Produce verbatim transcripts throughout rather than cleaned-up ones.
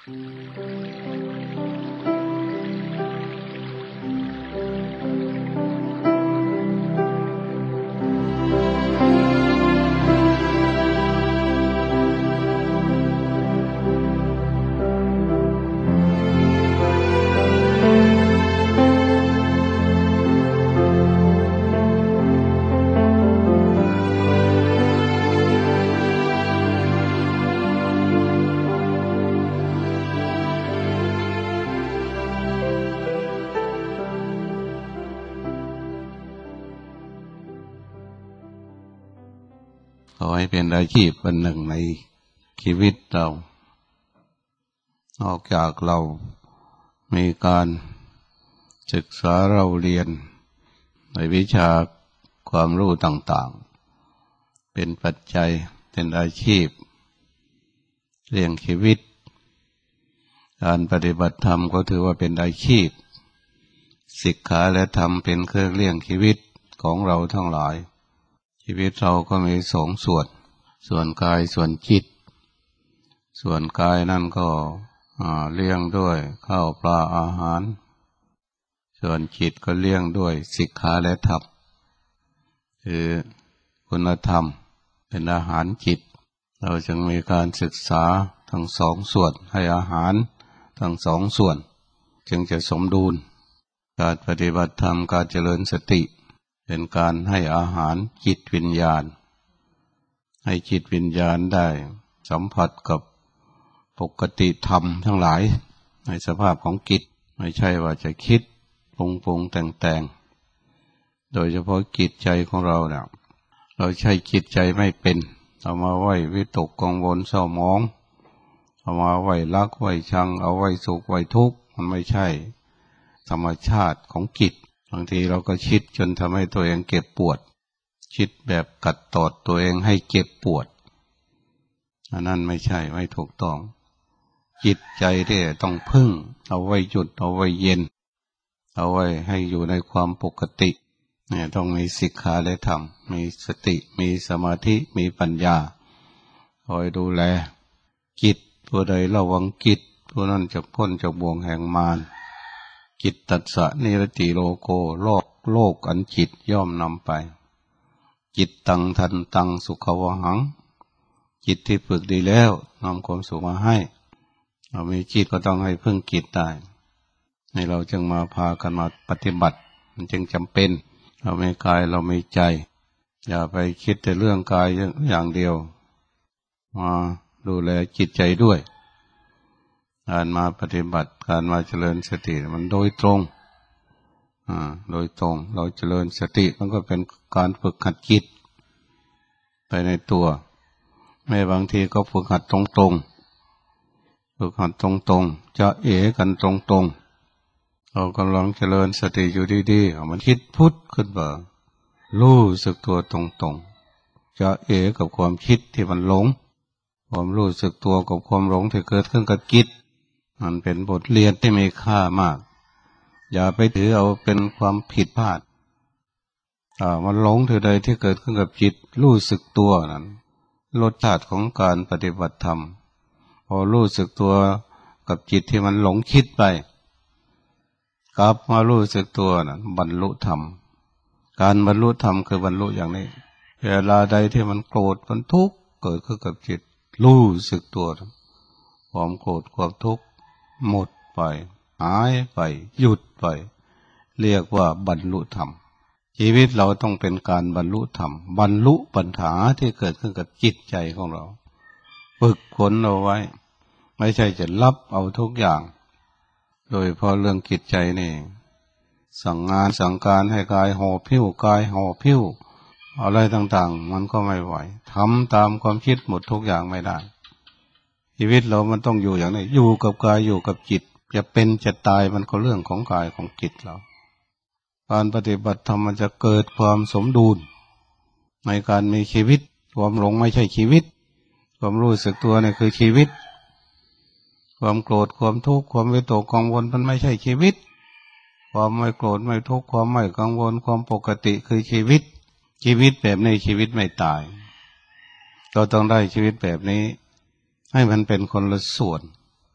ขอให้เป็นอาชีพอันหนึ่งในชีวิตเรานอกจากเรามีการศึกษาเราเรียนในวิชาความรู้ต่างๆเป็นปัจจัยเป็นอาชีพเลี้ยงชีวิตการปฏิบัติธรรมก็ถือว่าเป็นอาชีพศิกขาและธรรมเป็นเครื่องเลี้ยงชีวิตของเราทั้งหลายชีวิตเราก็มีสองส่วนส่วนกายส่วนจิตส่วนกายนั่นก็เลี้ยงด้วยข้าวปลาอาหารส่วนจิตก็เลี้ยงด้วยศิกขาและธรรมคือคุณธรรมเป็นอาหารจิตเราจึงมีการศึกษาทั้งสองส่วนให้อาหารทั้งสองส่วนจึงจะสมดุลการปฏิบัติธรรมการเจริญสติเป็นการให้อาหารจิตวิญญาณให้จิตวิญญาณได้สัมผัสกับปกติธรรมทั้งหลายในสภาพของจิตไม่ใช่ว่าจะคิดปรุงปรุงแต่งแต่งโดยเฉพาะจิตใจของเราเนี่ยเราใช้จิตใจไม่เป็นเอามาไว้วิตกกังวลเศร้าหมองเอามาไว้รักไว้ชังเอาไว้สุขไว้ทุกข์มันไม่ใช่ธรรมชาติของจิตบางทีเราก็คิดจนทำให้ตัวเองเก็บปวดคิดแบบกัดตอดตัวเองให้เจ็บปวดอันนั้นไม่ใช่ไม่ถูกต้องจิตใจที่ต้องพึ่งเอาไว้หยุดเอาไว้เย็นเอาไว้ให้อยู่ในความปกติเนี่ยต้องมีศิกขาและธรรมมีสติมีสมาธิมีปัญญาคอยดูแลจิตผู้ใดระวังจิตผู้นั้นจะพ้นจากบ่วงแห่งมารจิตตัสสะนิรติโลโกโลกโลกอันจิตย่อมนำไปจิตตังทันตังสุขวหังจิตที่ฝึกดีแล้วนำความสุขมาให้เรามีจิตก็ต้องให้พึ่งจิตได้ในเราจึงมาพากันมาปฏิบัติมันจึงจำเป็นเรามีกายเรามีใจอย่าไปคิดแต่เรื่องกายอย่างเดียวมาดูแลจิตใจด้วยการมาปฏิบัติการมาเจริญสติมันโดยตรงอ่าโดยตรงเราเจริญสติมันก็เป็นการฝึกหัดจิตไปในตัวแม้บางทีก็ฝึกหัดตรงๆฝึกหัดตรงๆจะเอ๋กันตรงๆเรากำลังเจริญสติอยู่ดีๆมันคิดพุทธขึ้นมารู้สึกตัวตรงๆจะเอ๋กับความคิดที่มันหลงความรู้สึกตัวกับความหลงที่เกิดขึ้นกับจิตมันเป็นบทเรียนที่มีค่ามากอย่าไปถือเอาเป็นความผิดพลาดอ่ามันหลงถือใดที่เกิดขึ้นกับจิตรู้สึกตัวนั้นรสชาติของการปฏิบัติธรรมพอรู้สึกตัวกับจิตที่มันหลงคิดไปกลับมารู้สึกตัวนั้นบรรลุธรรมการบรรลุธรรมคือบรรลุอย่างนี้เวลาใดที่มันโกรธมันทุกข์เกิดขึ้นกับจิตรู้สึกตัวความโกรธความทุกข์หมดไปหายไปหยุดไปเรียกว่าบรรลุธรรมชีวิตเราต้องเป็นการบรรลุธรรมบรรลุปัญหาที่เกิดขึ้นกับจิตใจของเราฝึกฝนเอาไว้ไม่ใช่จะรับเอาทุกอย่างโดยเพราะเรื่องจิตใจนี่สั่งงานสั่งการให้กายห่อผิวกายห่อผิวอะไรต่างๆมันก็ไม่ไหวทำตามความคิดหมดทุกอย่างไม่ได้ชีวิตเรามันต้องอยู่อย่างนี้อยู่กับกายอยู่กับจิตจะเป็นจะตายมันก็เรื่องของกายของจิตเราการปฏิบัติธรรมมันจะเกิดความสมดุลในการมีชีวิตความหลงไม่ใช่ชีวิตความรู้สึกตัวนี่คือชีวิตความโกรธความทุกข์ความวิตกกังวลมันไม่ใช่ชีวิตความไม่โกรธไม่ทุกข์ความไม่กังวลความปกติคือชีวิตชีวิตแบบนี้ชีวิตไม่ตายเราต้องได้ชีวิตแบบนี้ให้มันเป็นคนละส่วน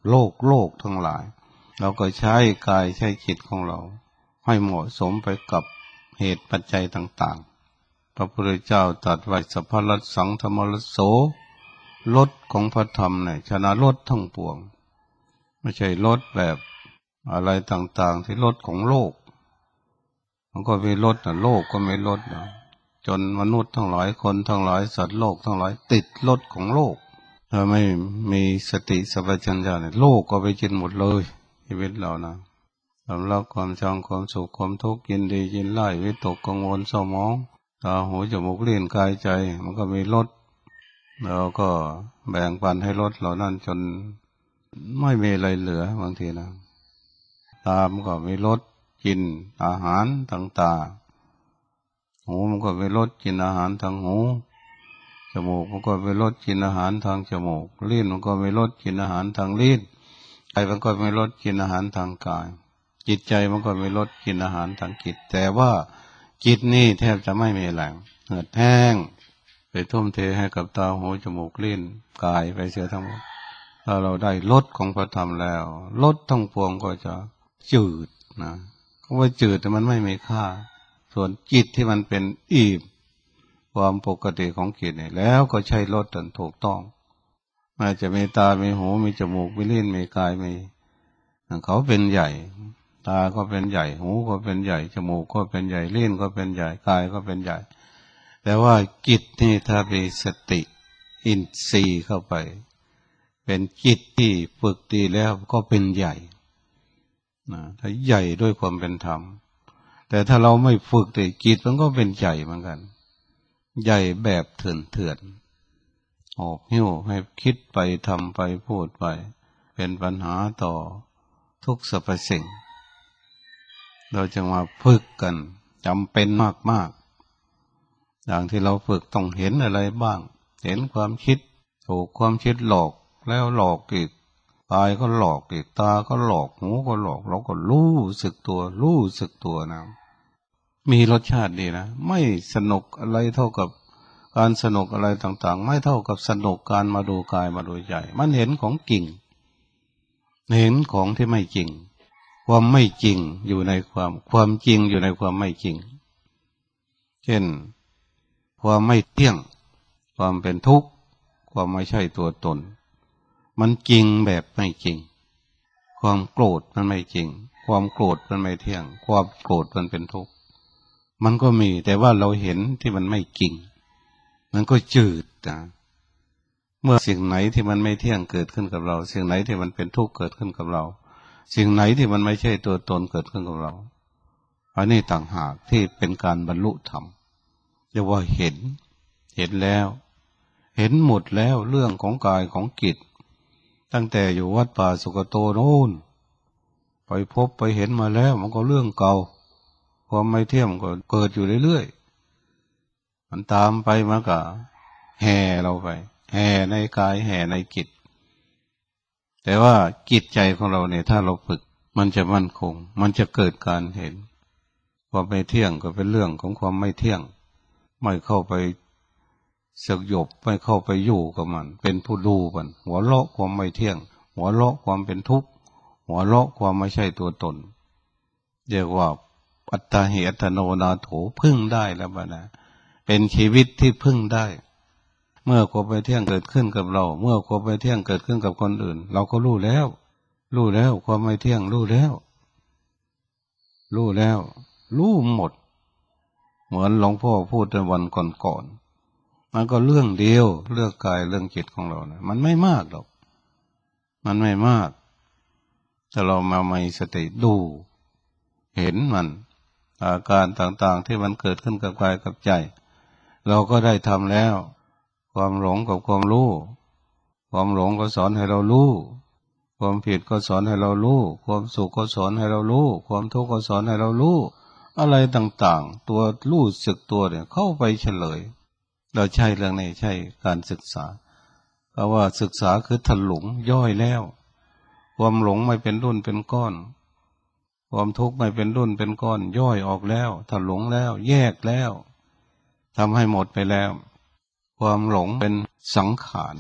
โลกโลกทั้งหลายเราก็ใช้กายใช้จิตของเราให้เหมาะสมไปกับเหตุปัจจัยต่างๆพระพุทธเจ้าตรัสไว้สัพพะรสสังธรรมรสโสรสของพระธรรมเนี่ยชนะรสทั้งปวงไม่ใช่รสแบบอะไรต่างๆที่รสของโลกมันก็มีรสนะโลกก็ไม่รสนะจนมนุษย์ทั้งหลายคนทั้งหลายสัตว์โลกทั้งหลายติดรสของโลกถ้าไม่มีสติสัมปชัญญะเนี่ยโลกก็ไปกินหมดเลยชีวิตเรานะสำลักความชังความสุขความทุกข์ยินดียินไล่วิตกกังวลเศร้าหมองตาหูจมูกลิ้นกายใจมันก็มีรสเราก็แบ่งปันให้รสเหล่านั้นจนไม่มีอะไรเหลือบางทีนะตามันก็มีรสกินอาหารทางตาหูมันก็มีรสกินอาหารทางหูจมูกมันก็มีรสกินอาหารทางจมูกลิ้นมันก็มีรสกินอาหารทางลิ้นกายมันก็มีรสกินอาหารทางกายจิตใจมันก็มีรสกินอาหารทางจิตแต่ว่าจิตนี่แทบจะไม่มีแหล่งเหือดแห้งไปทุ่มเทให้กับตาหูจมูกลิ้นกายไปเสียทั้งหมดถ้าเราได้รสของพระธรรมแล้วรสทั้งปวงก็จะจืดนะเพราะว่าจืดแต่มันไม่มีค่าส่วนจิตที่มันเป็นอิ่มความปกติของจิตเนี่ยแล้วก็ใช้รสจนถูกต้องอาจจะมีตามีหูมีจมูกมีลิ้นมีกายมีเขาเป็นใหญ่ตาก็เป็นใหญ่หูก็เป็นใหญ่จมูกก็เป็นใหญ่ลิ้นก็เป็นใหญ่กายก็เป็นใหญ่แต่ว่าจิตนี่ถ้ามีสติอินทรีย์เข้าไปเป็นจิตที่ฝึกดีแล้วก็เป็นใหญ่นะถ้าใหญ่ด้วยความเป็นธรรมแต่ถ้าเราไม่ฝึกแต่จิตมันก็เป็นใหญ่เหมือนกันใหญ่แบบเถื่อนเถื่อนออกหิ้วให้คิดไปทำไปพูดไปเป็นปัญหาต่อทุกสรรพสิ่งเราจะมาฝึกกันจำเป็นมากๆอย่างที่เราฝึกต้องเห็นอะไรบ้างเห็นความคิดถูกความคิดหลอกแล้วหลอกอีกกายก็หลอกอีกตาก็หลอกหูก็หลอกเราก็รู้สึกตัวรู้สึกตัวนะมีรสชาติดีนะไม่สนุกอะไรเท่ากับการสนุกอะไรต่างๆไม่เท่ากับสนุกการมาดูกายมาดูใจมันเห็นของจริงเห็นของที่ไม่จริงความไม่จริงอยู่ในความความจริงอยู่ในความไม่จริงเช่นความไม่เที่ยงความเป็นทุกข์ความไม่ใช่ตัวตนมันจริงแบบไม่จริงความโกรธมันไม่จริงความโกรธมันไม่เที่ยงความโกรธมันเป็นทุกข์มันก็มีแต่ว่าเราเห็นที่มันไม่จริงมันก็จืดนะเมื่อสิ่งไหนที่มันไม่เที่ยงเกิดขึ้นกับเราสิ่งไหนที่มันเป็นทุกข์เกิดขึ้นกับเราสิ่งไหนที่มันไม่ใช่ตัวตนเกิดขึ้นกับเราอันนี้ต่างหากที่เป็นการบรรลุธรรมเรียกว่าเห็นเห็นแล้วเห็นหมดแล้วเรื่องของกายของจิตตั้งแต่อยู่วัดป่าสุกโตโน่นไปพบไปเห็นมาแล้วมันก็เรื่องเก่าความไม่เที่ยงก็เกิดอยู่เรื่อยๆมันตามไปมันก็แห่เราไปแห่ในกายแห่ในจิตแต่ว่าจิตใจของเราเนี่ยถ้าเราฝึกมันจะมั่นคงมันจะเกิดการเห็นความไม่เที่ยงก็เป็นเรื่องของความไม่เที่ยงไม่เข้าไปสยบไม่เข้าไปอยู่กับมันเป็นผู้ดูมันหัวเราะความไม่เที่ยงหัวเราะความเป็นทุกข์หัวเราะความไม่ใช่ตัวตนเรียกว่าอัตตาหิอัตโนนาโถพึ่งได้แล้วบ้านะเป็นชีวิตที่พึ่งได้เมื่อความไม่เที่ยงเกิดขึ้นกับเราเมื่อความไม่เที่ยงเกิดขึ้นกับคนอื่นเราก็รู้แล้วรู้แล้วความไม่เที่ยงรู้แล้วรู้แล้วรู้หมดเหมือนหลวงพ่อพูดในวันก่อนๆมันก็เรื่องเดียวเรื่องกายเรื่องจิตของเรานะมันไม่มากหรอกมันไม่มากแต่เรามามีสติดูเห็นมันอาการต่างๆที่มันเกิดขึ้นกับกายกับใจเราก็ได้ทำแล้วความหลงกับความรู้ความหลงก็สอนให้เรารู้ความผิดก็สอนให้เรารู้ความสุขก็สอนให้เรารู้ความทุกข์ก็สอนให้เรารู้อะไรต่างๆตัวรู้สึกตัวเนี่ยเข้าไปเฉลยเราใช่เรื่องนี้ใช่การศึกษาเพราะว่าศึกษาคือถลุงย่อยแล้วความหลงไม่เป็นรุ่นเป็นก้อนความทุกข์ไม่เป็นรุ่นเป็นก้อนย่อยออกแล้วถลุงแล้วแยกแล้วทำให้หมดไปแล้วความหลงเป็นสังขาร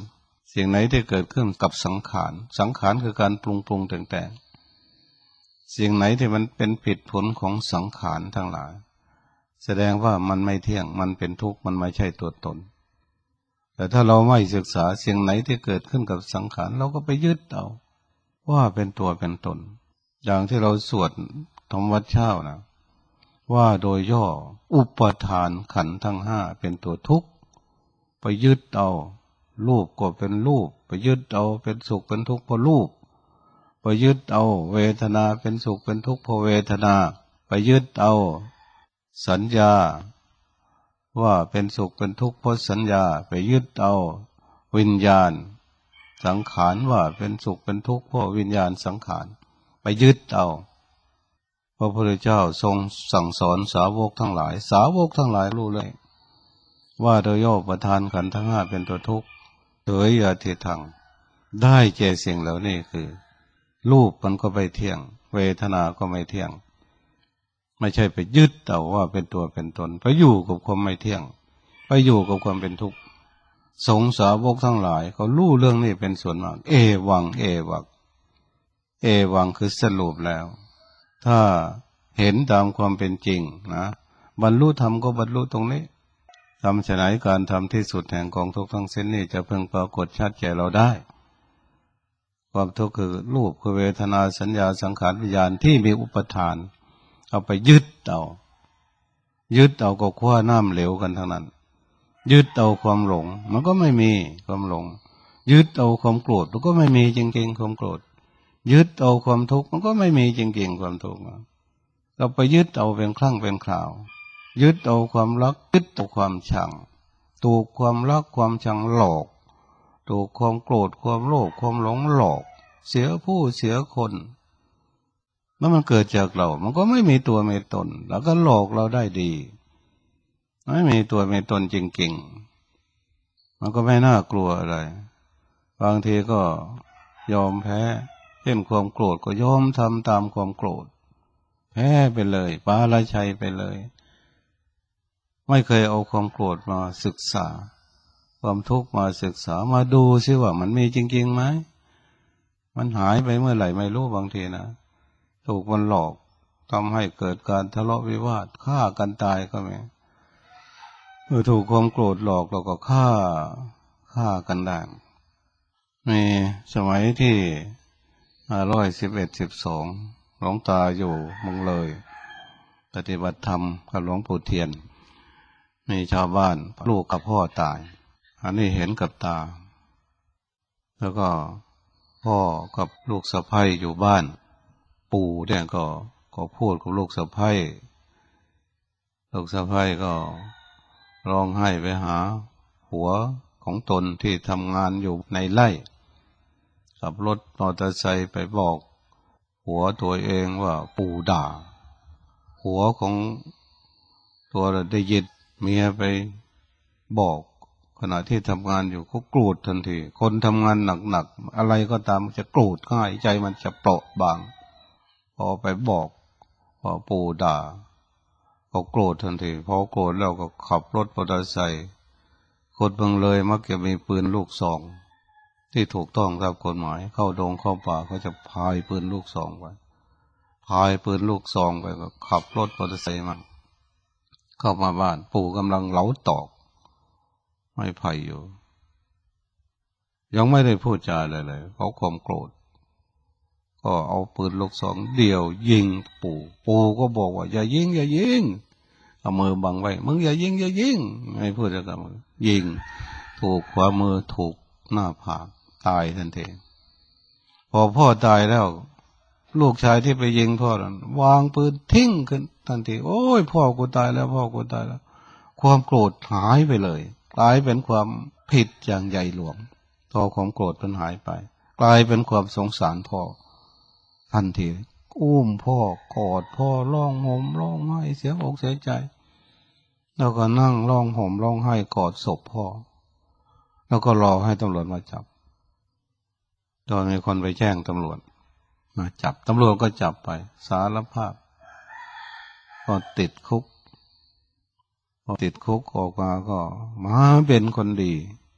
สิ่งไหนที่เกิดขึ้นกับสังขารสังขารคือการปรุงปรุงแต่งแต่งสิ่งไหนที่มันเป็นผิดผลของสังขารทั้งหลายแสดงว่ามันไม่เที่ยงมันเป็นทุกข์มันไม่ใช่ตัวตนแต่ถ้าเราไม่ศึกษาสิ่งไหนที่เกิดขึ้นกับสังขารเราก็ไปยึดเอาว่าเป็นตัวเป็นตนอย่างที่เราสวดธรรมวัดเช้านะว่าโดยย่ออุปทานขันธ์ทั้งห้าเป็นตัวทุกข์ไปยึดเอารูปก็เป็นรูปไปยึดเอาเป็นสุขเป็นทุกข์เพราะรูปไปยึดเอาเวทนาเป็นสุขเป็นทุกข์เพราะเวทนาไปยึดเอาสัญญาว่าเป็นสุขเป็นทุกข์เพราะสัญญาไปยึดเอาวิญญาณสังขารว่าเป็นสุขเป็นทุกข์เพราะวิญญาณสังขารไปยึดเอาพระพุทธเจ้าทรงสั่งสอนสาวกทั้งหลายสาวกทั้งหลายรู้เลยว่าโดยย่อประทานขันธ์ทั้งห้าเป็นตัวทุกข์เถยอาทิทังได้แก่สิ่งเหล่านี้คือรูปมันก็ไม่เที่ยงเวทนาก็ไม่เที่ยงไม่ใช่ไปยึดเอาว่าเป็นตัวเป็นตนไปอยู่กับความไม่เที่ยงไปอยู่กับความเป็นทุกข์สงฆ์สาวกทั้งหลายเขารู้เรื่องนี้เป็นส่วนมากเอวังเอวังเอวังคือสรุปแล้วถ้าเห็นตามความเป็นจริงนะบรรลุธรรมก็บรรลุตรงนี้ทำฉะนั้นการทำที่สุดแห่งกองทุกข์ทั้งสิ้นนี้จะเพิ่งปรากฏชัดแก่เราได้ความทุกข์คือรูปคือเวทนาสัญญาสังขารวิญญาณที่มีอุปทานเอาไปยึดเอายึดเอาก็คว้าน้ำเหลวกันทั้งนั้นยึดเอาความหลงมันก็ไม่มีความหลงยึดเอาความโกรธมันก็ไม่มีจริงๆความโกรธยึดเอาความทุกข์มันก็ไม่มีจริงๆความทุกข์เราไปยึดเอาเป็นครั้งเป็นคราวยึดเอาความรักยึดเอาความชังถูกความรักความชังหลอกถูกความโกรธความโลภความหลงหลอกเสียผู้เสียคนเมื่อมันเกิดจากเรามันก็ไม่มีตัวมีตนแล้วก็หลอกเราได้ดีไม่มีตัวมีตนจริงๆมันก็ไม่น่ากลัวอะไรบางทีก็ยอมแพ้เช่นความโกรธก็ยอมทำตามความโกรธแพ้ไปเลยปาราชัยไปเลยไม่เคยเอาความโกรธมาศึกษาความทุกข์มาศึกษามาดูซิว่ามันมีจริงๆไหมมันหายไปเมื่อไหร่ไม่รู้บางทีนะถูกมันหลอกทำให้เกิดการทะเลาะวิวาทฆ่ากันตายก็มีเมื่อถูกความโกรธหลอกเราก็ฆ่าฆ่ากันได้มีสมัยที่ห้าร้อยสิบเอ็ดสิบสองหลวงตาอยู่เมืองเลยปฏิบัติธรรมกับหลวงปู่เทียนมีชาวบ้านลูกกับพ่อตายอันนี้เห็นกับตาแล้วก็พ่อกับลูกสะใภ้อยู่บ้านปู่เนี่ยก็ก็พูดกับลูกสะใภ้ลูกสะใภ้ก็ร้องไห้ไปหาหัวของตนที่ทำงานอยู่ในไร่ขับรถมอเตอร์ไซค์ไปบอกหัวตัวเองว่าปู่ด่าหัวของตัวได้ยินเมียไปบอกขณะที่ทำงานอยู่ก็โกรธทันทีคนทำงานหนักๆอะไรก็ตามจะโกรธง่ายใจมันจะเปราะบางพอไปบอกพอปู่ด่าก็โกรธทันทีพอโกรธแล้วก็ขับรถมอเตอร์ไซค์คนเมืองเลยมักจะมีปืนลูกซองที่ถูกต้องตามกฎหมายเข้าดงเข้าป่าเขาจะพายปืนลูกซองไปพายปืนลูกซองไปก็ขับรถมอเตอร์ไซค์มาเข้ามาบ้านปู่กำลังเหลาตอกไม่ไผ่อยู่ยังไม่ได้พูดจาอะไรเลยเพราะความโกรธก็เอาปืนลูกซองเดี่ยวยิงปู่ปู่ก็บอกว่าอย่ายิงอย่ายิงเอามือบังไว้มึงอย่ายิงอย่ายิงไม่พูดจะกับมือยิงถูกขวามือถูกหน้าผากตายทันทีพอพ่อตายแล้วลูกชายที่ไปยิงพ่อนั้นวางปืนทิ้งขึ้นทันทีโอ้ยพ่อกูตายแล้วพ่อกูตายแล้วความโกรธหายไปเลยกลายเป็นความผิดอย่างใหญ่หลวงพอความโกรธมันหายไปกลายเป็นความสงสารพ่อทันทีอุ้มพ่อกอดพ่อร้องห่มร้องไห้เสียอกเสียใจแล้วก็นั่งร้องห่มร้องไห้กอดศพพ่อแล้วก็รอให้ตำรวจมาจับตอนมีคนไปแจ้งตำรวจมาจับตำรวจก็จับไปสารภาพก็ติดคุกพอติดคุกออกมาก็มาเป็นคนดี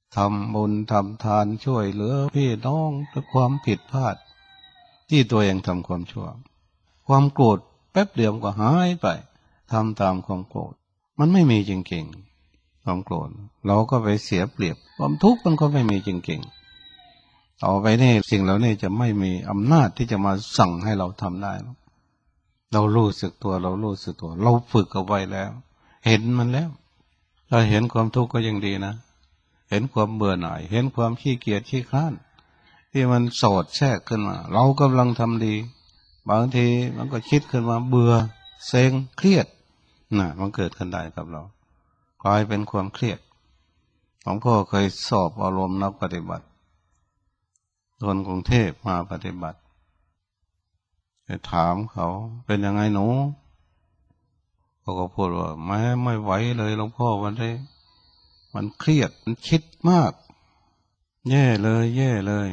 ทำบุญทำทานช่วยเหลือพี่น้องด้วยความผิดพลาดที่ตัวเองทำความชั่วความโกรธแป๊บเดียวก็หายไปทำตามความโกรธมันไม่มีจริงๆความโกรธเราก็ไปเสียเปรียบความทุกข์มันก็ไม่มีจริงๆต่อไปนี่สิ่งเหล่านี้จะไม่มีอำนาจที่จะมาสั่งให้เราทำได้เรารู้สึกตัวเรารู้สึกตัวเราฝึกเอาไว้แล้วเห็นมันแล้วถ้าเห็นความทุกข์ก็ยังดีนะเห็นความเบื่อหน่ายเห็นความขี้เกียจขี้คร้านที่มันสอดแทรกขึ้นมาเรากำลังทำดีบางทีมันก็คิดขึ้นมาเบื่อเซ็งเครียดน่ะมันเกิดขึ้นได้กับเรากลายเป็นความเครียดหลวงพ่อเคยสอบอารมณ์นักปฏิบัติคนกรุงเทพมาปฏิบัติไปถามเขาเป็นยังไงหนูเขาก็พูดว่าไม่ไม่ไหวเลยหลวงพ่อวันนี้มันเครียดมันคิดมากแย่เลยแย่เลย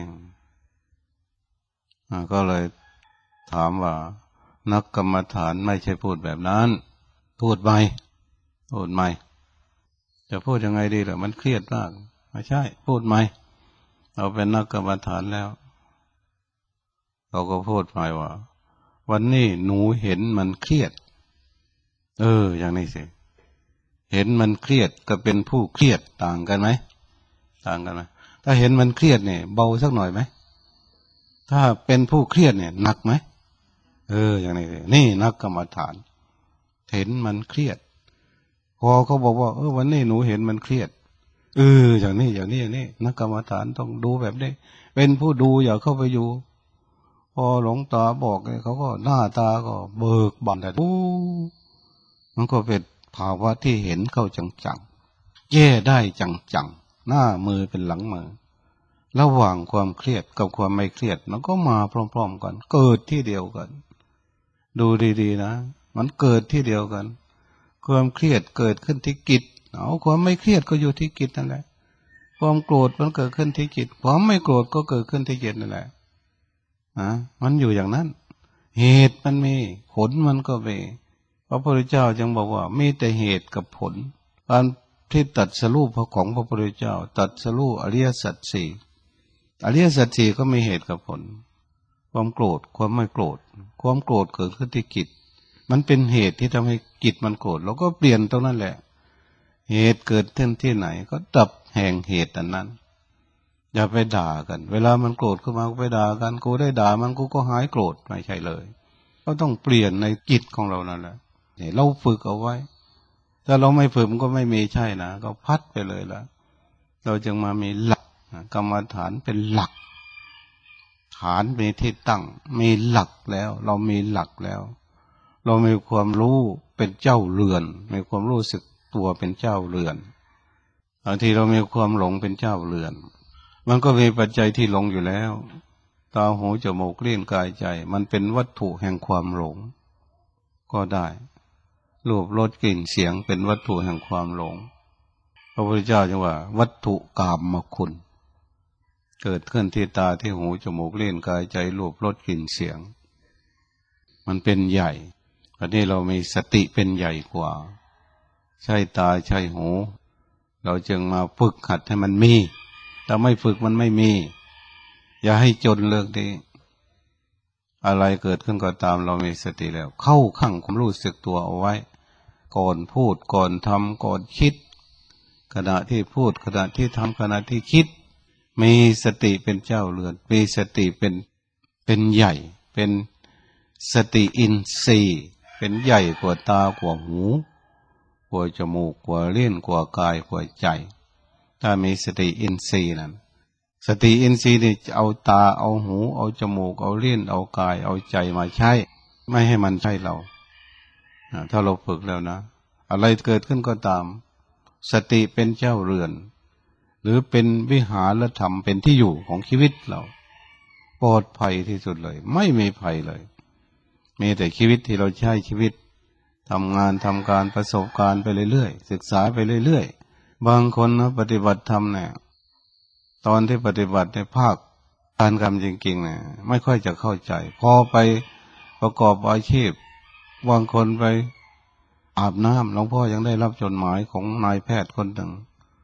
ก็เลยถามว่านักกรรมฐานไม่ใช่พูดแบบนั้นพูดไหมพูดไหมจะพูดยังไงดีล่ะมันเครียดมากไม่ใช่พูดไหมเราเป็นนักกรรมฐานแล้วเขาก็พูดไปว่าวันนี้หนูเห็นมันเครียดเอออย่างนี้สิเห็นมันเครียดก็เป็นผู้เครียดต่างกันไหมต่างกันไหมถ้าเห็นมันเครียดเนี่ยเบาสักหน่อยไหมถ้าเป็นผู้เครียดเนี่ยหนักไหมเอออย่างนี้สินี่นักกรรมฐานเห็นมันเครียดพอเขาบอกว่าเออวันนี้หนูเห็นมันเครียดเอออย่างนี้อย่างนี้อย่างนี้นักกรรมฐานต้องดูแบบนี้เป็นผู้ดูอย่าเข้าไปอยู่พอหลวงตาบอกเนี่ยเขาก็หน้าตาก็เบิกบานแต่ดูมันก็เป็นภาวะที่เห็นเข้าจังๆแย่ได้จังๆหน้ามือเป็นหลังมือระหว่างความเครียดกับความไม่เครียดมันก็มาพร้อมๆกันเกิดที่เดียวกันดูดีๆนะมันเกิดที่เดียวกันความเครียดเกิดขึ้นที่จิตเอาความไม่เครียดก็อยู่ที่จิตนั่นแหละความโกรธมันเกิดขึ้นที่จิตความไม่โกรธก็เกิดขึ้นที่จิตนั่นแหละอ่ะมันอยู่อย่างนั้นเหตุมันมีผลมันก็มีพระพุทธเจ้าจึงบอกว่ามีแต่เหตุกับผลการที่ตัดสรุปของพระพุทธเจ้าตัดสรุปอริยสัจสี่อริยสัจสี่ก็มีเหตุกับผลความโกรธความไม่โกรธความโกรธเกิดขึ้นที่จิตมันเป็นเหตุที่ทำให้จิตมันโกรธเราก็เปลี่ยนตรงนั้นแหละเหตุเกิดขึ้นที่ไหนก็ดับแห่งเหตุอันนั้นอย่าไปด่ากันเวลามันโกรธขึ้นมาก็ไปด่ากันกูได้ด่ามันกูก็หายโกรธไม่ใช่เลยก็ต้องเปลี่ยนในจิตของเรานั่นแหละเนี่ยเราฝึกเอาไว้ถ้าเราไม่ฝึกมันก็ไม่มีใช่นะก็พัดไปเลยละเราจึงมามีหลักกรรมฐานเป็นหลักฐานมีที่ตั้งมีหลักแล้วเรามีหลักแล้วเรามีความรู้เป็นเจ้าเรือนมีความรู้สึกตัวเป็นเจ้าเรือนบางทีเรามีความหลงเป็นเจ้าเรือนมันก็มีปัจจัยที่หลงอยู่แล้วตาหูจมูกลิ้นกายใจมันเป็นวัตถุแห่งความหลงก็ได้รูปรสกลิ่นเสียงเป็นวัตถุแห่งความหลงพระพุทธเจ้าจึงว่าวัตถุกามคุณเกิดขึ้นที่ตาที่หูจมูกลิ้นกายใจรูปรสกลิ่นเสียงมันเป็นใหญ่อันนี้เรามีสติเป็นใหญ่กว่าใช่ตาใช่หูเราจึงมาฝึกหัดให้มันมีถ้าไม่ฝึกมันไม่มีอย่าให้จนเลิกดีอะไรเกิดขึ้นก็ตามเรามีสติแล้วเข้าข้างความรู้สึกตัวเอาไว้ก่อนพูดก่อนทำก่อนคิดขณะที่พูดขณะที่ทำขณะที่คิดมีสติเป็นเจ้าเรือนมีสติเป็นเป็นใหญ่เป็นสติอินทรีย์เป็นใหญ่กว่าตากว่าหูกว่าจมูกกว่าลิ้นกว่ากายกว่าใจถ้ามีสติอินทรีย์นั้นสติอินทรีย์นี่เอาตาเอาหูเอาจมูกเอาลิ้นเอากายเอาใจมาใช้ไม่ให้มันใช่เราถ้าเราฝึกแล้วนะอะไรเกิดขึ้นก็ตามสติเป็นเจ้าเรือนหรือเป็นวิหารธรรมเป็นที่อยู่ของชีวิตเราปลอดภัยที่สุดเลยไม่มีภัยเลยมีแต่ชีวิตที่เราใช้ชีวิตทำงานทำการประสบการณ์ไปเรื่อยๆศึกษาไปเรื่อยๆบางคนนะปฏิบัติธรรมเนี่ยตอนที่ปฏิบัติในภาคการกรรมจริงๆเนี่ยไม่ค่อยจะเข้าใจพอไปประกอบอาชีพบางคนไปอาบน้ำหลวงพ่อยังได้รับจดหมายของนายแพทย์คนหนึ่ง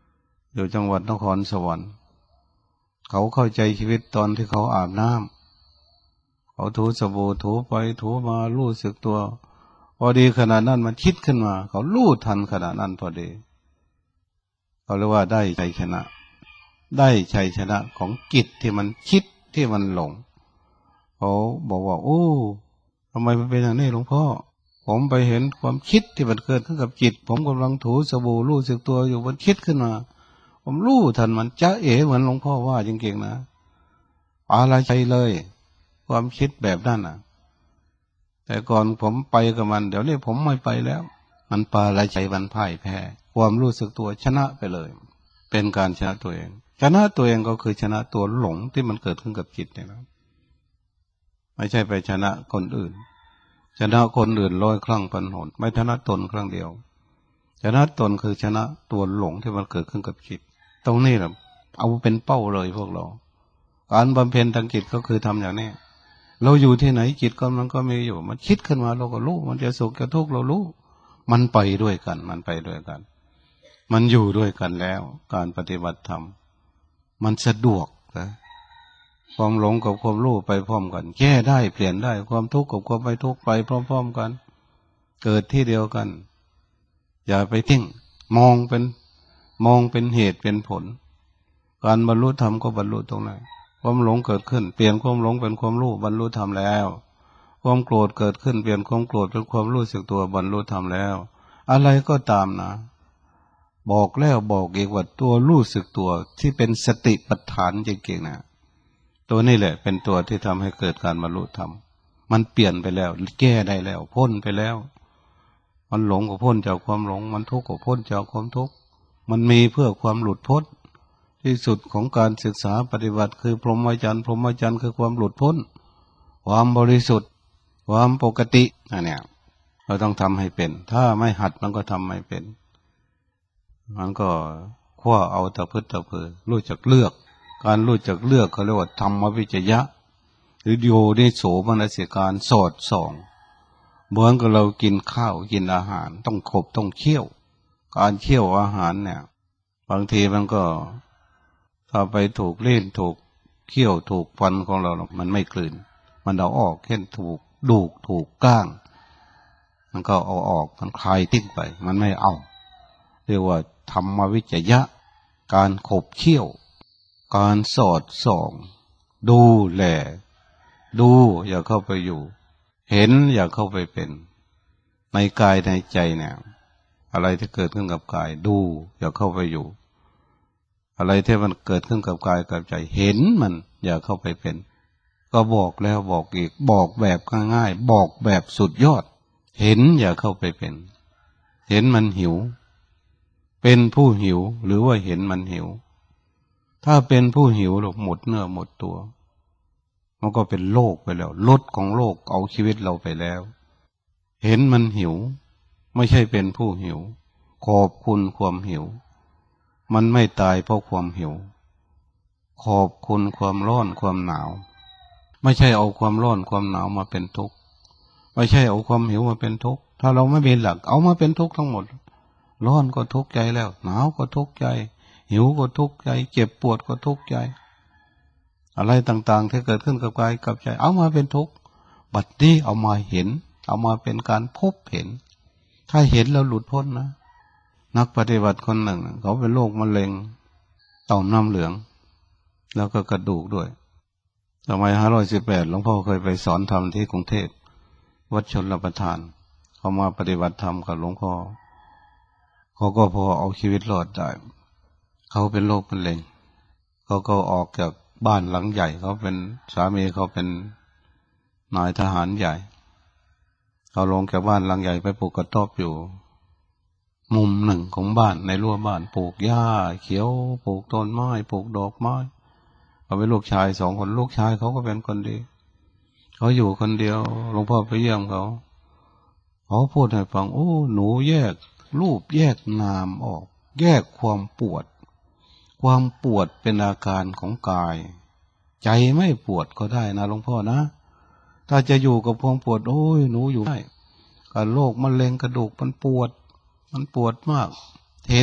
อยู่จังหวัดนครสวรรค์เขาเข้าใจชีวิตตอนที่เขาอาบน้ำเขาถูสบู่ถูไปถูมารู้สึกตัวพอดีขณะนั้นมันคิดขึ้นมาเขารู้ทันขณะนั้นพอดีเขาเรียกว่าได้ชัยชนะได้ชัยชนะของจิตที่มันคิดที่มันหลงเขาบอกว่าโอ้ทำไมมันเป็นอย่างนี้หลวงพ่อผมไปเห็นความคิดที่มันเกิดขึ้นกับจิตผมกำลังถูสบู่รู้สึกตัวอยู่มันคิดขึ้นมาผมรู้ทันมันจะเอ๋เหมือนหลวงพ่อว่าจริงๆนะอะไรใจเลยความคิดแบบนั้นน่ะแต่ก่อนผมไปกับมันเดี๋ยวนี้ผมไม่ไปแล้วมันปาอะไรใจมันพ่ายแพ้ความรู้สึกตัวชนะไปเลยเป็นการชนะตัวเองชนะตัวเองก็คือชนะตัวหลงที่มันเกิดขึ้นกับจิตเนี่ยนะไม่ใช่ไปชนะคนอื่นชนะคนอื่นร้อยครั้งพันหนไม่ชนะตนครั้งเดียวชนะตนคือชนะตัวหลงที่มันเกิดขึ้นกับจิตตรงนี้แหละเอาเป็นเป้าเลยพวกเราการบำเพ็ญทางจิตก็คือทำอย่างนี้เราอยู่ที่ไหนจิตกำลังก็มีอยู่มันคิดขึ้นมาเราก็รู้มันจะสุขจะทุกข์เรารู้มันไปด้วยกันมันไปด้วยกันมันอยู่ด้วยกันแล้วการปฏิบัติธรรมมันสะดวกนะความหลงกับความรู้ไปพร้อมกันแก้ได้เปลี่ยนได้ความทุกข์กับความไม่ทุกข์ไปพร้อมๆกันเกิดที่เดียวกันอย่าไปทิ้งมองเป็นมองเป็นเหตุเป็นผลการบรรลุธรรมก็บรรลุตรงไหนความหลงเกิดขึ้นเปลี่ยนความหลงเป็นความรู้บรรลุธรรมแล้วความโกรธเกิดขึ้นเปลี่ยนความโกรธเป็นความรู้สึกตัวบรรลุธรรมแล้วอะไรก็ตามนะบอกแล้วบอกอีกว่าตัวรู้สึกตัวที่เป็นสติปัฏฐานจริงๆนะตัวนี้แหละเป็นตัวที่ทำให้เกิดการบรรลุธรรมมันเปลี่ยนไปแล้วแก้ได้แล้วพ้นไปแล้วมันหลงก็พ้นจากความหลงมันทุกข์ก็พ้นจากความทุกข์มันมีเพื่อความหลุดพ้นที่สุดของการศึกษาปฏิบัติคือพรหมจรรย์พรหมจรรย์คือความหลุดพ้นความบริสุทธิ์ความปกติอันเนี้ยเราต้องทำให้เป็นถ้าไม่หัดมันก็ทำไม่เป็นมันก็คว้าเอาตะพึดตะพือรู้จักเลือกการรู้จักเลือกเขาเรียกว่าธรรมวิจยะหรือโยนิโสมนสิการสอดส่องเหมือนกับเรากินข้าวกินอาหารต้องขบต้องเคี่ยวการเคี่ยวอาหารเนี่ยบางทีมันก็ถ้าไปถูกเล่นถูกเคี่ยวถูกฟันของเรามันไม่กลืนมันเอาออกเช่นถูกดูกถูกก้างมันก็เอาออกมันคลายทิ้งไปมันไม่เอาเรียกว่าธรรมวิจยะการขบเคี่ยวการสอดส่องดูแลดูอย่าเข้าไปอยู่เห็นอย่าเข้าไปเป็นในกายในใจเนี่ยอะไรที่เกิดขึ้นกับกายดูอย่าเข้าไปอยู่อะไรที่มันเกิดขึ้นกับกายกับใจเห็นมันอย่าเข้าไปเป็นก็บอกแล้วบอกอีกบอกแบบง่ายๆบอกแบบสุดยอดเห็นอย่าเข้าไปเป็นเห็นมันหิวเป็นผู้หิวหรือว่าเห็นมันหิวถ้าเป็นผู้หิวหรอกหมดเนื้อหมดตัวมันก็เป็นโลกไปแล้วลดของโลกเอาชีวิตเราไปแล้วเห็นมันหิวไม่ใช่เป็นผู้หิวขอบคุณความหิวมันไม่ตายเพราะความหิวขอบคุณความร้อนความหนาวไม่ใช่เอาความร้อนความหนาวมาเป็นทุกข์ไม่ใช่เอาความหิวมาเป็นทุกข์ถ้าเราไม่มีหลักเอามาเป็นทุกข์ทั้งหมดร้อนก็ทุกข์ใจแล้วหนาวก็ทุกข์ใจหิวก็ทุกข์ใจเจ็บปวดก็ทุกข์ใจอะไรต่างๆที่เกิดขึ้นกับกายกับใจเอามาเป็นทุกข์บัดนี้เอามาเห็นเอามาเป็นการพบเห็นถ้าเห็นแล้วหลุดพ้นนะนักปฏิบัติคนหนึ่งเขาเป็นโรคมะเร็งต่อมน้ำเหลืองแล้วก็กระดูกด้วยสมัยห้าร้อยสิบแปดหลวงพ่อเคยไปสอนธรรมที่กรุงเทพวัดชลประทานเขามาปฏิบัติธรรมกับหลวงพ่อเขาก็พอเอาชีวิตรอดได้เขาเป็นโรคมะเร็งเขาก็ออกจากบ้านหลังใหญ่เขาเป็นสามีเขาเป็นนายทหารใหญ่เขาลงจากบ้านหลังใหญ่ไปปลูกกระต๊อบอยู่มุมหนึ่งของบ้านในรั้วบ้านปลูกหญ้าเขียวปลูกต้นไม้ปลูกดอกไม้เขาเป็นลูกชายสองคนลูกชายเขาก็เป็นคนดีเขาอยู่คนเดียวหลวงพ่อไปเยี่ยมเขาเขาพูดให้ฟังโอ้หนูแยกรูปแยกนามออกแยกความปวดความปวดเป็นอาการของกายใจไม่ปวดก็ได้นะหลวงพ่อนะถ้าจะอยู่กับความปวดโอ้ยหนูอยู่ได้กับโรคมะเร็งกระดูกมันปวดมันปวดมากเห็น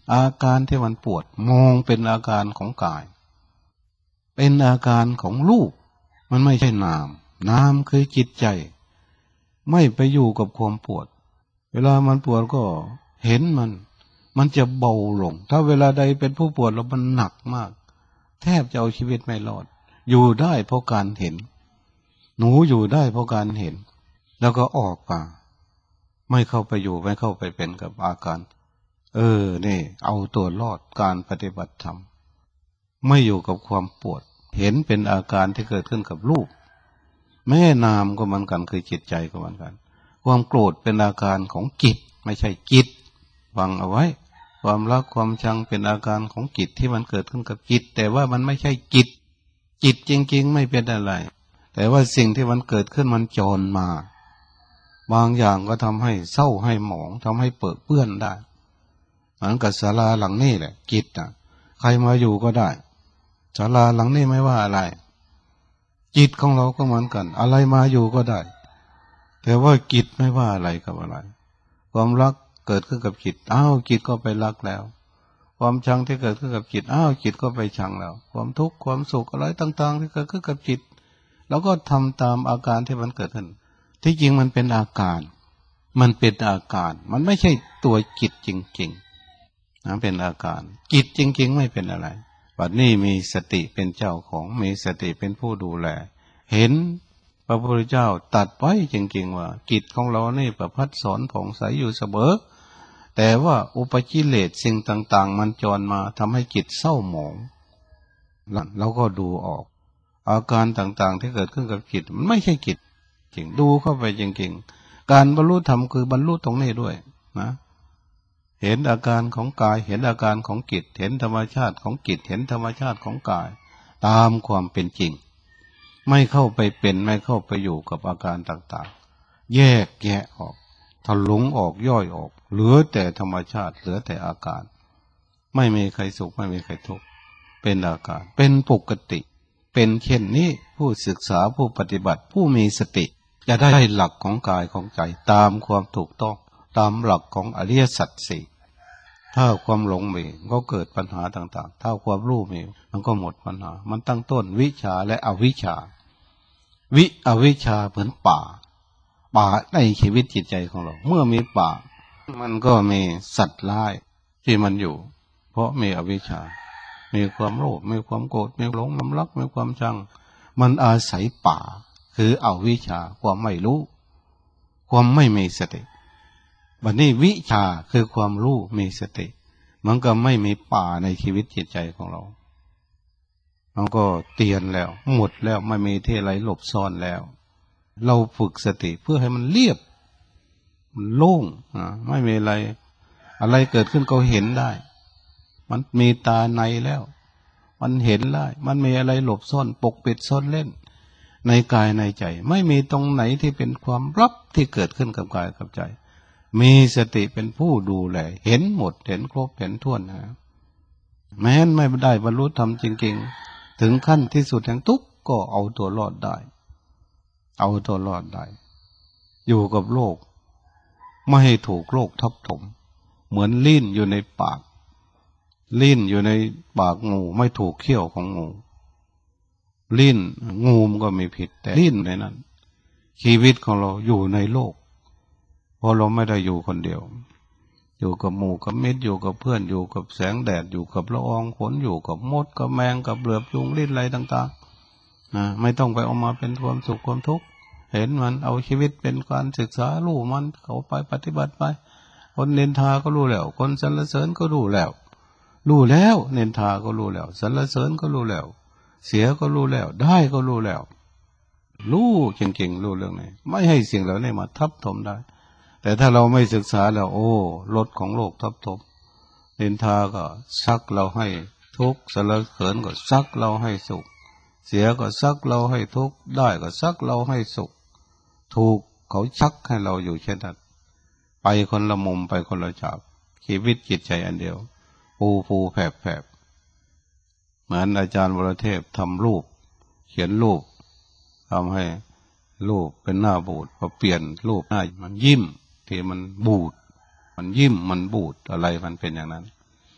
อาการที่มันปวดมองเป็นอาการของกายเป็นอาการของรูปมันไม่ใช่นามนามคือจิตใจไม่ไปอยู่กับความปวดเวลามันปวดก็เห็นมันมันจะเบาลงถ้าเวลาใดเป็นผู้ปวดแล้วมันหนักมากแทบจะเอาชีวิตไม่รอดอยู่ได้เพราะการเห็นหนูอยู่ได้เพราะการเห็นแล้วก็ออกมาไม่เข้าไปอยู่ไม่เข้าไปเป็นกับอาการเออนี่เอาตัวรอดการปฏิบัติธรรมไม่อยู่กับความปวดเห็นเป็นอาการที่เกิดขึ้นกับรูปแม่นามก็เหมือนกันคือจิตใจก็เหมือนกันความโกรธเป็นอาการของจิตไม่ใช่จิตฟังเอาไว้ความรักความชังเป็นอาการของจิตที่มันเกิดขึ้นกับจิตแต่ว่ามันไม่ใช่จิตจิตจริงๆไม่เป็นอะไรแต่ว่าสิ่งที่มันเกิดขึ้นมันจรมาบางอย่างก็ทำให้เศร้าให้หมองทำให้เปื้อเปื้อนได้เหมือนกับศาลาหลังนี้แหละจิตน่ะใครมาอยู่ก็ได้ศาลาหลังนี้ไม่ว่าอะไรจิตของเราก็เหมือนกันอะไรมาอยู่ก็ได้แต่ว่าจิตไม่ว่าอะไรกับอะไรความรักเกิดขึ้นกับจิตอ้าวจิตก็ไปรักแล้วความชังที่เกิดขึ้นกับจิตอ้าวจิตก็ไปชังแล้วความทุกข์ความสุขอะไรต่างๆที่เกิดขึ้นกับจิตเราก็ทำตามอาการที่มันเกิดขึ้นที่จริงมันเป็นอาการมันเป็นอาการมันไม่ใช่ตัวจิตจริงๆนะเป็นอาการจิตจริงๆไม่เป็นอะไรบัดนี้มีสติเป็นเจ้าของมีสติเป็นผู้ดูแลเห็นพระพุทธเจ้าตัดไว้จริงๆว่าจิตของเรานี่ประพัดสอนผ่องใสอยู่เสมอแต่ว่าอุปกิเลสสิ่งต่างๆมันจรมาทำให้จิตเศร้าหมองเราก็ดูออกอาการต่างๆที่เกิดขึ้นกับจิตมันไม่ใช่จิตจริงดูเข้าไปจริงๆการบรรลุธรรมคือบรรลุตรงนี้ด้วยนะเห็นอาการของกายเห็นอาการของจิตเห็นธรรมชาติของจิตเห็นธรรมชาติของกายตามความเป็นจริงไม่เข้าไปเป็นไม่เข้าไปอยู่กับอาการต่างๆแยกแยะออกถลุงออกย่อยออกเหลือแต่ธรรมชาติเหลือแต่อาการไม่มีใครสุขไม่มีใครทุกข์เป็นอาการเป็นปกติเป็นเช่นนี้ผู้ศึกษาผู้ปฏิบัติผู้มีสติจะได้หลักของกายของใจตามความถูกต้องตามหลักของอริยสัจสี่ถ้าความหลงมีก็เกิดปัญหาต่างๆถ้าความรู้มีมันก็หมดปัญหามันตั้งต้นวิชาและอวิชชาวิอวิชชาเหมือนป่าป่าในชีวิตจิตใจของเราเมื่อมีป่ามันก็มีสัตว์ร้ายที่มันอยู่เพราะมีอวิชชามีความโลภมีความโกรธมีหลงความรักมีความชังมันอาศัยป่าคืออวิชชาความไม่รู้ความไม่มีสติบัดนี้วิชาคือความรู้มีสติมันก็ไม่มีป่าในชีวิตจิตใจของเรามันก็เตียนแล้วหมดแล้วไม่มีที่อะไรหลบซ่อนแล้วเราฝึกสติเพื่อให้มันเรียบมันโล่งอ่าไม่มีอะไรอะไรเกิดขึ้นก็เห็นได้มันมีตาในแล้วมันเห็นได้มันมีอะไรหลบซ่อนปกปิดซ่อนเล่นในกายในใจไม่มีตรงไหนที่เป็นความลับที่เกิดขึ้นกับกายกับใจมีสติเป็นผู้ดูแลเห็นหมดเห็นครบเห็นทั่วนะแม้นไม่ได้บรรลุธรรมจริงๆถึงขั้นที่สุดแห่งทุกข์ก็เอาตัวรอดได้เอาตัวรอดได้อยู่กับโลกไม่ให้ถูกโลกทับถมเหมือนลิ้นอยู่ในปากลิ้นอยู่ในปากงูไม่ถูกเขี้ยวของงูลิ้นงูมันก็มีผิดแต่ลิ้นในนั้นชีวิตของเราอยู่ในโลกเพราะเราไม่ได้อยู่คนเดียวอยู่กับหมู่กับมิตรอยู่กับเพื่อนอยู่กับแสงแดดอยู่กับละอองฝนอยู่กับมดกับแมงกับเหลือบยุงลิ้นอะไรต่างๆนะไม่ต้องไปเอามาเป็นความสุขความทุกข์เห็นมันเอาชีวิตเป็นการศึกษารู้มันเขาไปปฏิบัติไปคนนินทาก็รู้แล้วคนสรรเสริญก็รู้แล้วรู้แล้วนินทาก็รู้แล้วสรรเสริญก็รู้แล้วเสียก็รู้แล้วได้ก็รู้แล้วรู้เก่งๆรู้เรื่องไหนไม่ให้สิ่งเหล่านี้มาทับถมได้แต่ถ้าเราไม่ศึกษาแล้วโอ้รถของโลกทับถมนินทาก็ซักเราให้ทุกข์สรรเสริญก็ซักเราให้สุขเสียก็ซักเราให้ทุกข์ได้ก็ซักเราให้สุขถูกเขาชักให้เราอยู่เช่นนั้นไปคนละมุมไปคนละฉากชีวิตจิตใจอันเดียวปูปูแผบแผบเหมือนอาจารย์วรเทพทำรูปเขียนรูปทำให้รูปเป็นหน้าบูดพอเปลี่ยนรูปหน้ามันยิ้มที่มันบูดมันยิ้มมันบูดอะไรมันเป็นอย่างนั้น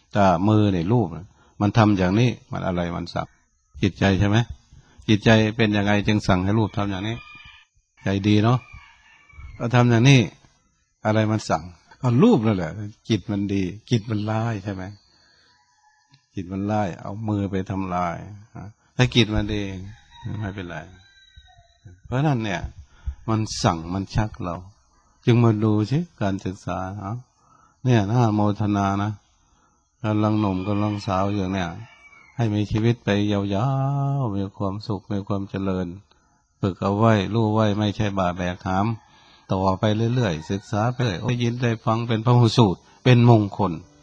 ถ้ามือเนี่ยรูปมันทำอย่างนี้มันอะไรมันสั่งจิตใจใช่ไหมจิตใจเป็นยังไงจึงสั่งให้รูปทำอย่างนี้ใจดีเนาะก็ทำอย่างนี้อะไรมันสั่งก็รูปนั่นแหละจิตมันดีจิตมันร้ายใช่ไหมจิตมันร้ายเอามือไปทำลายถ้าจิตมันดีไม่เป็นไรเพราะนั้นเนี่ยมันสั่งมันชักเราจึงมาดูสิการศึกษาเนาะเนี่ยน่าโมทนานะกำลังหนุ่มกำลังสาวอย่างเนี่ยให้มีชีวิตไปยาวๆมีความสุขมีความเจริญฝึกเอาไว้รู้ไว้ไม่ใช่บาแบกหามต่อไปเรื่อยๆศึกษาไปเรื่อยได้ยินได้ฟังเป็นพระหูสูตรเป็นมงคล